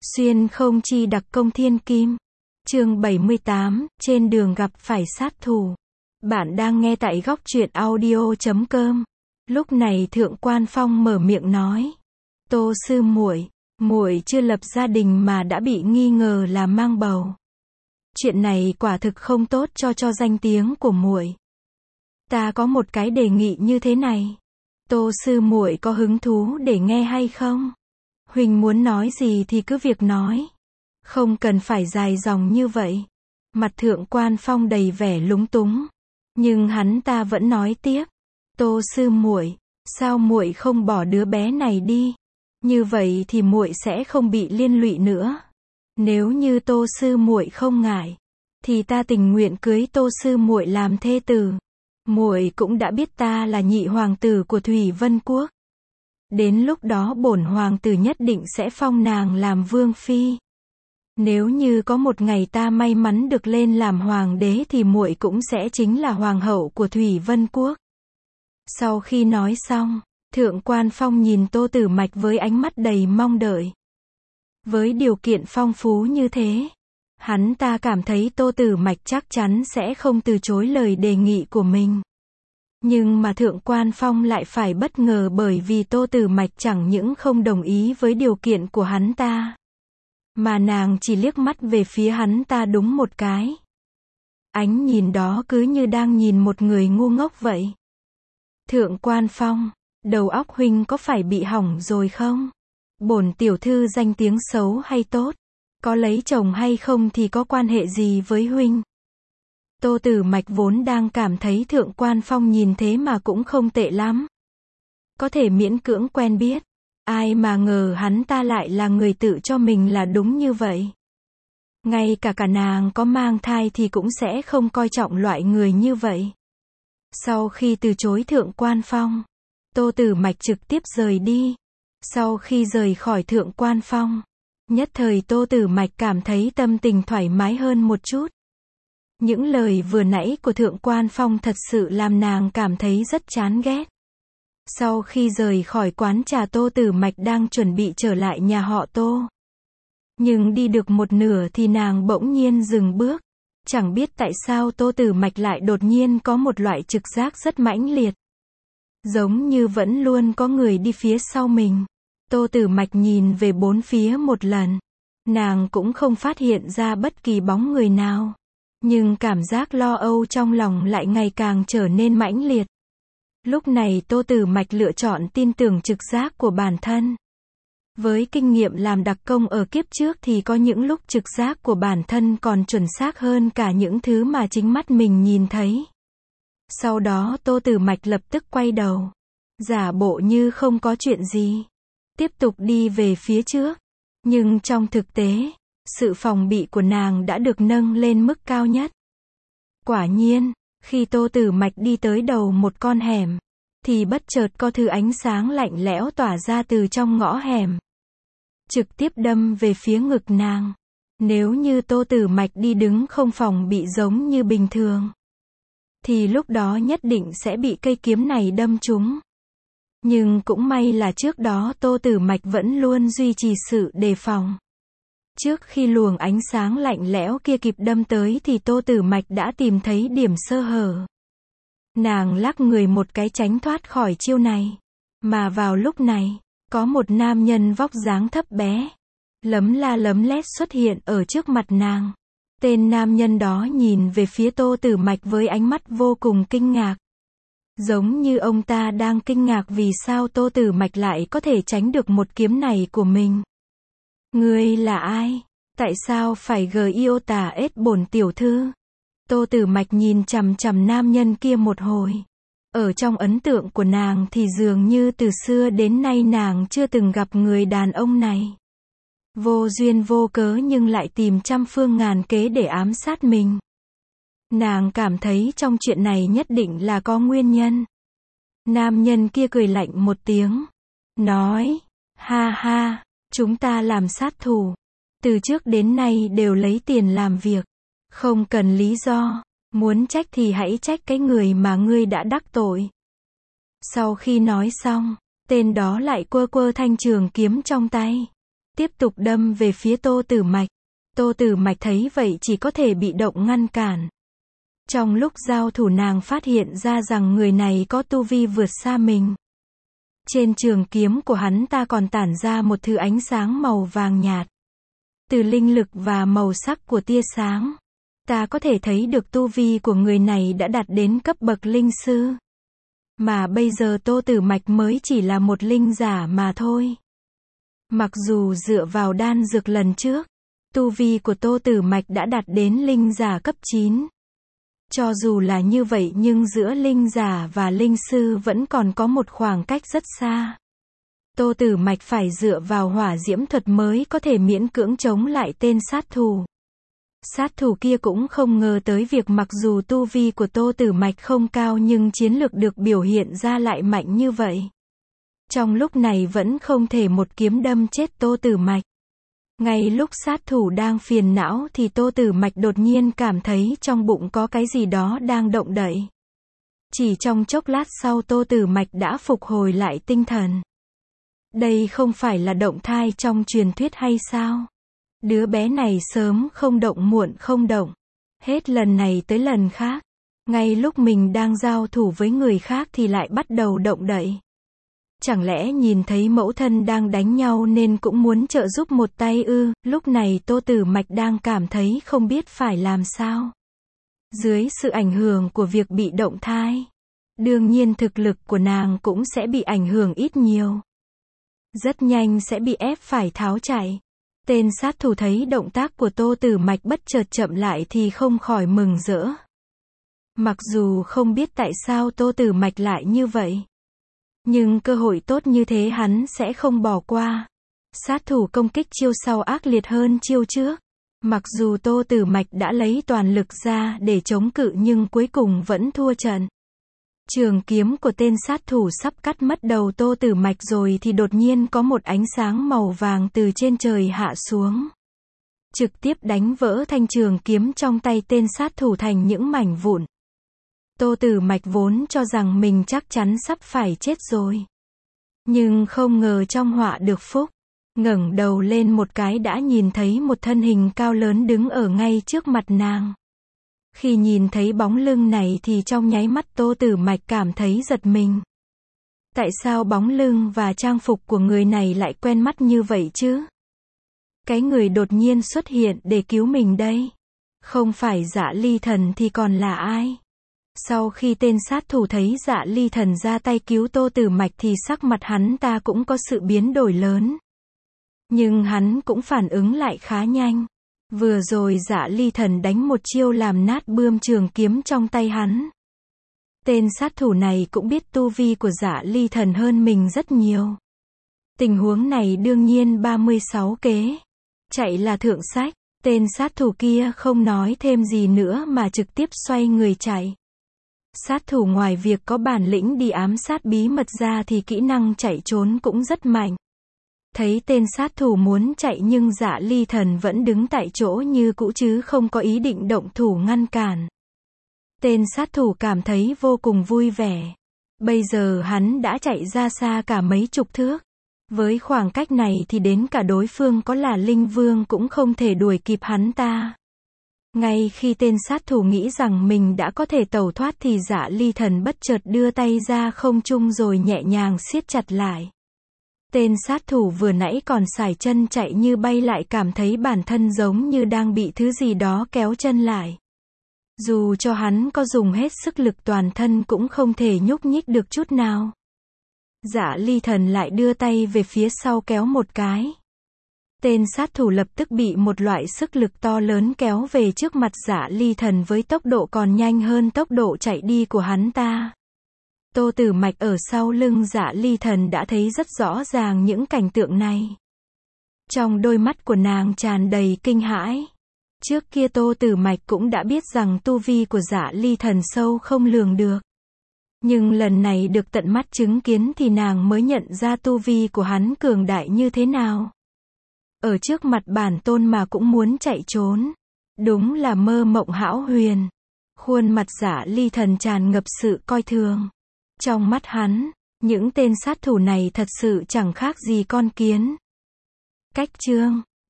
Xuyên không chi đặc công thiên kim. Chương 78, trên đường gặp phải sát thủ. Bạn đang nghe tại góc truyện audio.com. Lúc này Thượng Quan Phong mở miệng nói: "Tô sư muội, muội chưa lập gia đình mà đã bị nghi ngờ là mang bầu. Chuyện này quả thực không tốt cho danh tiếng của muội. Ta có một cái đề nghị như thế này. Tô sư muội có hứng thú để nghe hay không? Huỳnh muốn nói gì thì cứ việc nói. Không cần phải dài dòng như vậy." Mặt Thượng Quan Phong đầy vẻ lúng túng. Nhưng hắn ta vẫn nói tiếp: "Tô sư muội, sao muội không bỏ đứa bé này đi? Như vậy thì muội sẽ không bị liên lụy nữa. Nếu như Tô sư muội không ngại, thì ta tình nguyện cưới Tô sư muội làm thê tử. Muội cũng đã biết ta là nhị hoàng tử của Thủy Vân Quốc. Đến lúc đó bổn hoàng tử nhất định sẽ phong nàng làm vương phi. Nếu như có một ngày ta may mắn được lên làm hoàng đế thì muội cũng sẽ chính là hoàng hậu của Thủy Vân Quốc." Sau khi nói xong, Thượng Quan Phong nhìn Tô Tử Mạch với ánh mắt đầy mong đợi. Với điều kiện phong phú như thế, hắn ta cảm thấy Tô Tử Mạch chắc chắn sẽ không từ chối lời đề nghị của mình. Nhưng mà Thượng Quan Phong lại phải bất ngờ bởi vì Tô Tử Mạch chẳng những không đồng ý với điều kiện của hắn ta, mà nàng chỉ liếc mắt về phía hắn ta đúng một cái. Ánh nhìn đó cứ như đang nhìn một người ngu ngốc vậy. "Thượng Quan Phong, đầu óc huynh có phải bị hỏng rồi không? Bổn tiểu thư danh tiếng xấu hay tốt, có lấy chồng hay không thì có quan hệ gì với huynh?" Tô Tử Mạch vốn đang cảm thấy Thượng Quan Phong nhìn thế mà cũng không tệ lắm, có thể miễn cưỡng quen biết. Ai mà ngờ hắn ta lại là người tự cho mình là đúng như vậy. Ngay cả nàng có mang thai thì cũng sẽ không coi trọng loại người như vậy. Sau khi từ chối Thượng Quan Phong, Tô Tử Mạch trực tiếp rời đi. Sau khi rời khỏi Thượng Quan Phong, nhất thời Tô Tử Mạch cảm thấy tâm tình thoải mái hơn một chút. Những lời vừa nãy của Thượng Quan Phong thật sự làm nàng cảm thấy rất chán ghét. Sau khi rời khỏi quán trà, Tô Tử Mạch đang chuẩn bị trở lại nhà họ Tô. Nhưng đi được một nửa thì nàng bỗng nhiên dừng bước. Chẳng biết tại sao Tô Tử Mạch lại đột nhiên có một loại trực giác rất mãnh liệt. Giống như vẫn luôn có người đi phía sau mình. Tô Tử Mạch nhìn về bốn phía một lần. Nàng cũng không phát hiện ra bất kỳ bóng người nào. Nhưng cảm giác lo âu trong lòng lại ngày càng trở nên mãnh liệt. Lúc này Tô Tử Mạch lựa chọn tin tưởng trực giác của bản thân. Với kinh nghiệm làm đặc công ở kiếp trước thì có những lúc trực giác của bản thân còn chuẩn xác hơn cả những thứ mà chính mắt mình nhìn thấy. Sau đó Tô Tử Mạch lập tức quay đầu, giả bộ như không có chuyện gì, tiếp tục đi về phía trước. Nhưng trong thực tế, sự phòng bị của nàng đã được nâng lên mức cao nhất. Quả nhiên, khi Tô Tử Mạch đi tới đầu một con hẻm, thì bất chợt có thứ ánh sáng lạnh lẽo tỏa ra từ trong ngõ hẻm, trực tiếp đâm về phía ngực nàng. Nếu như Tô Tử Mạch đi đứng không phòng bị giống như bình thường, thì lúc đó nhất định sẽ bị cây kiếm này đâm trúng. Nhưng cũng may là trước đó Tô Tử Mạch vẫn luôn duy trì sự đề phòng. Trước khi luồng ánh sáng lạnh lẽo kia kịp đâm tới thì Tô Tử Mạch đã tìm thấy điểm sơ hở. Nàng lắc người một cái tránh thoát khỏi chiêu này. Mà vào lúc này, có một nam nhân vóc dáng thấp bé, lấm la lấm lét xuất hiện ở trước mặt nàng. Tên nam nhân đó nhìn về phía Tô Tử Mạch với ánh mắt vô cùng kinh ngạc. Giống như ông ta đang kinh ngạc vì sao Tô Tử Mạch lại có thể tránh được một kiếm này của mình. "Ngươi là ai? Tại sao phải tả ết bổn tiểu thư?" Tô Tử Mạch nhìn chằm chằm nam nhân kia một hồi. Ở trong ấn tượng của nàng thì dường như từ xưa đến nay nàng chưa từng gặp người đàn ông này. Vô duyên vô cớ nhưng lại tìm trăm phương ngàn kế để ám sát mình. Nàng cảm thấy trong chuyện này nhất định là có nguyên nhân. Nam nhân kia cười lạnh một tiếng, nói: "Ha ha, chúng ta làm sát thủ, từ trước đến nay đều lấy tiền làm việc, không cần lý do, muốn trách thì hãy trách cái người mà ngươi đã đắc tội." Sau khi nói xong, tên đó lại quơ quơ thanh trường kiếm trong tay. tiếp tục đâm về phía Tô Tử Mạch. Tô Tử Mạch thấy vậy chỉ có thể bị động ngăn cản. Trong lúc giao thủ nàng phát hiện ra rằng người này có tu vi vượt xa mình. Trên trường kiếm của hắn ta còn tản ra một thứ ánh sáng màu vàng nhạt. Từ linh lực và màu sắc của tia sáng, ta có thể thấy được tu vi của người này đã đạt đến cấp bậc linh sư. Mà bây giờ Tô Tử Mạch mới chỉ là một linh giả mà thôi. Mặc dù dựa vào đan dược lần trước, tu vi của Tô Tử Mạch đã đạt đến linh giả cấp 9. Cho dù là như vậy nhưng giữa linh giả và linh sư vẫn còn có một khoảng cách rất xa. Tô Tử Mạch phải dựa vào hỏa diễm thuật mới có thể miễn cưỡng chống lại tên sát thủ. Sát thủ kia cũng không ngờ tới việc mặc dù tu vi của Tô Tử Mạch không cao nhưng chiến lược được biểu hiện ra lại mạnh như vậy. Trong lúc này vẫn không thể một kiếm đâm chết Tô Tử Mạch. Ngay lúc sát thủ đang phiền não thì Tô Tử Mạch đột nhiên cảm thấy trong bụng có cái gì đó đang động đậy. Chỉ trong chốc lát sau Tô Tử Mạch đã phục hồi lại tinh thần. Đây không phải là động thai trong truyền thuyết hay sao? Đứa bé này sớm không động muộn không động. Hết lần này tới lần khác. Ngay lúc mình đang giao thủ với người khác thì lại bắt đầu động đậy. Chẳng lẽ nhìn thấy mẫu thân đang đánh nhau nên cũng muốn trợ giúp một tay ư? Lúc này Tô Tử Mạch đang cảm thấy không biết phải làm sao. Dưới sự ảnh hưởng của việc bị động thai, đương nhiên thực lực của nàng cũng sẽ bị ảnh hưởng ít nhiều. Rất nhanh sẽ bị ép phải tháo chạy. Tên sát thủ thấy động tác của Tô Tử Mạch bất chợt chậm lại thì không khỏi mừng rỡ. Mặc dù không biết tại sao Tô Tử Mạch lại như vậy, nhưng cơ hội tốt như thế hắn sẽ không bỏ qua. Sát thủ công kích chiêu sau ác liệt hơn chiêu trước. Mặc dù Tô Tử Mạch đã lấy toàn lực ra để chống cự nhưng cuối cùng vẫn thua trận. Trường kiếm của tên sát thủ sắp cắt mất đầu Tô Tử Mạch rồi thì đột nhiên có một ánh sáng màu vàng từ trên trời hạ xuống. Trực tiếp đánh vỡ thanh trường kiếm trong tay tên sát thủ thành những mảnh vụn. Tô Tử Mạch vốn cho rằng mình chắc chắn sắp phải chết rồi. Nhưng không ngờ trong họa được phúc. Ngẩng đầu lên một cái đã nhìn thấy một thân hình cao lớn đứng ở ngay trước mặt nàng. Khi nhìn thấy bóng lưng này thì trong nháy mắt Tô Tử Mạch cảm thấy giật mình. Tại sao bóng lưng và trang phục của người này lại quen mắt như vậy chứ? Cái người đột nhiên xuất hiện để cứu mình đây. Không phải Dạ Ly Thần thì còn là ai? Sau khi tên sát thủ thấy Dạ Ly Thần ra tay cứu Tô Tử Mạch thì sắc mặt hắn ta cũng có sự biến đổi lớn. Nhưng hắn cũng phản ứng lại khá nhanh. Vừa rồi Dạ Ly Thần đánh một chiêu làm nát bươm trường kiếm trong tay hắn. Tên sát thủ này cũng biết tu vi của Dạ Ly Thần hơn mình rất nhiều. Tình huống này đương nhiên 36 kế. Chạy là thượng sách. Tên sát thủ kia không nói thêm gì nữa mà trực tiếp xoay người chạy. Sát thủ ngoài việc có bản lĩnh đi ám sát bí mật ra thì kỹ năng chạy trốn cũng rất mạnh. Thấy tên sát thủ muốn chạy nhưng Dạ Ly Thần vẫn đứng tại chỗ như cũ chứ không có ý định động thủ ngăn cản. Tên sát thủ cảm thấy vô cùng vui vẻ. Bây giờ hắn đã chạy ra xa cả mấy chục thước. Với khoảng cách này thì đến cả đối phương có là linh vương cũng không thể đuổi kịp hắn ta. Ngay khi tên sát thủ nghĩ rằng mình đã có thể tẩu thoát thì Dạ Ly Thần bất chợt đưa tay ra không trung rồi nhẹ nhàng siết chặt lại. Tên sát thủ vừa nãy còn sải chân chạy như bay lại cảm thấy bản thân giống như đang bị thứ gì đó kéo chân lại. Dù cho hắn có dùng hết sức lực toàn thân cũng không thể nhúc nhích được chút nào. Dạ Ly Thần lại đưa tay về phía sau kéo một cái. Tên sát thủ lập tức bị một loại sức lực to lớn kéo về trước mặt Dạ Ly Thần với tốc độ còn nhanh hơn tốc độ chạy đi của hắn ta. Tô Tử Mạch ở sau lưng Dạ Ly Thần đã thấy rất rõ ràng những cảnh tượng này. Trong đôi mắt của nàng tràn đầy kinh hãi. Trước kia Tô Tử Mạch cũng đã biết rằng tu vi của Dạ Ly Thần sâu không lường được. Nhưng lần này được tận mắt chứng kiến thì nàng mới nhận ra tu vi của hắn cường đại như thế nào. Ở trước mặt bản tôn mà cũng muốn chạy trốn. Đúng là mơ mộng hão huyền. Khuôn mặt Dạ Ly Thần tràn ngập sự coi thường. Trong mắt hắn, những tên sát thủ này thật sự chẳng khác gì con kiến. Cách chương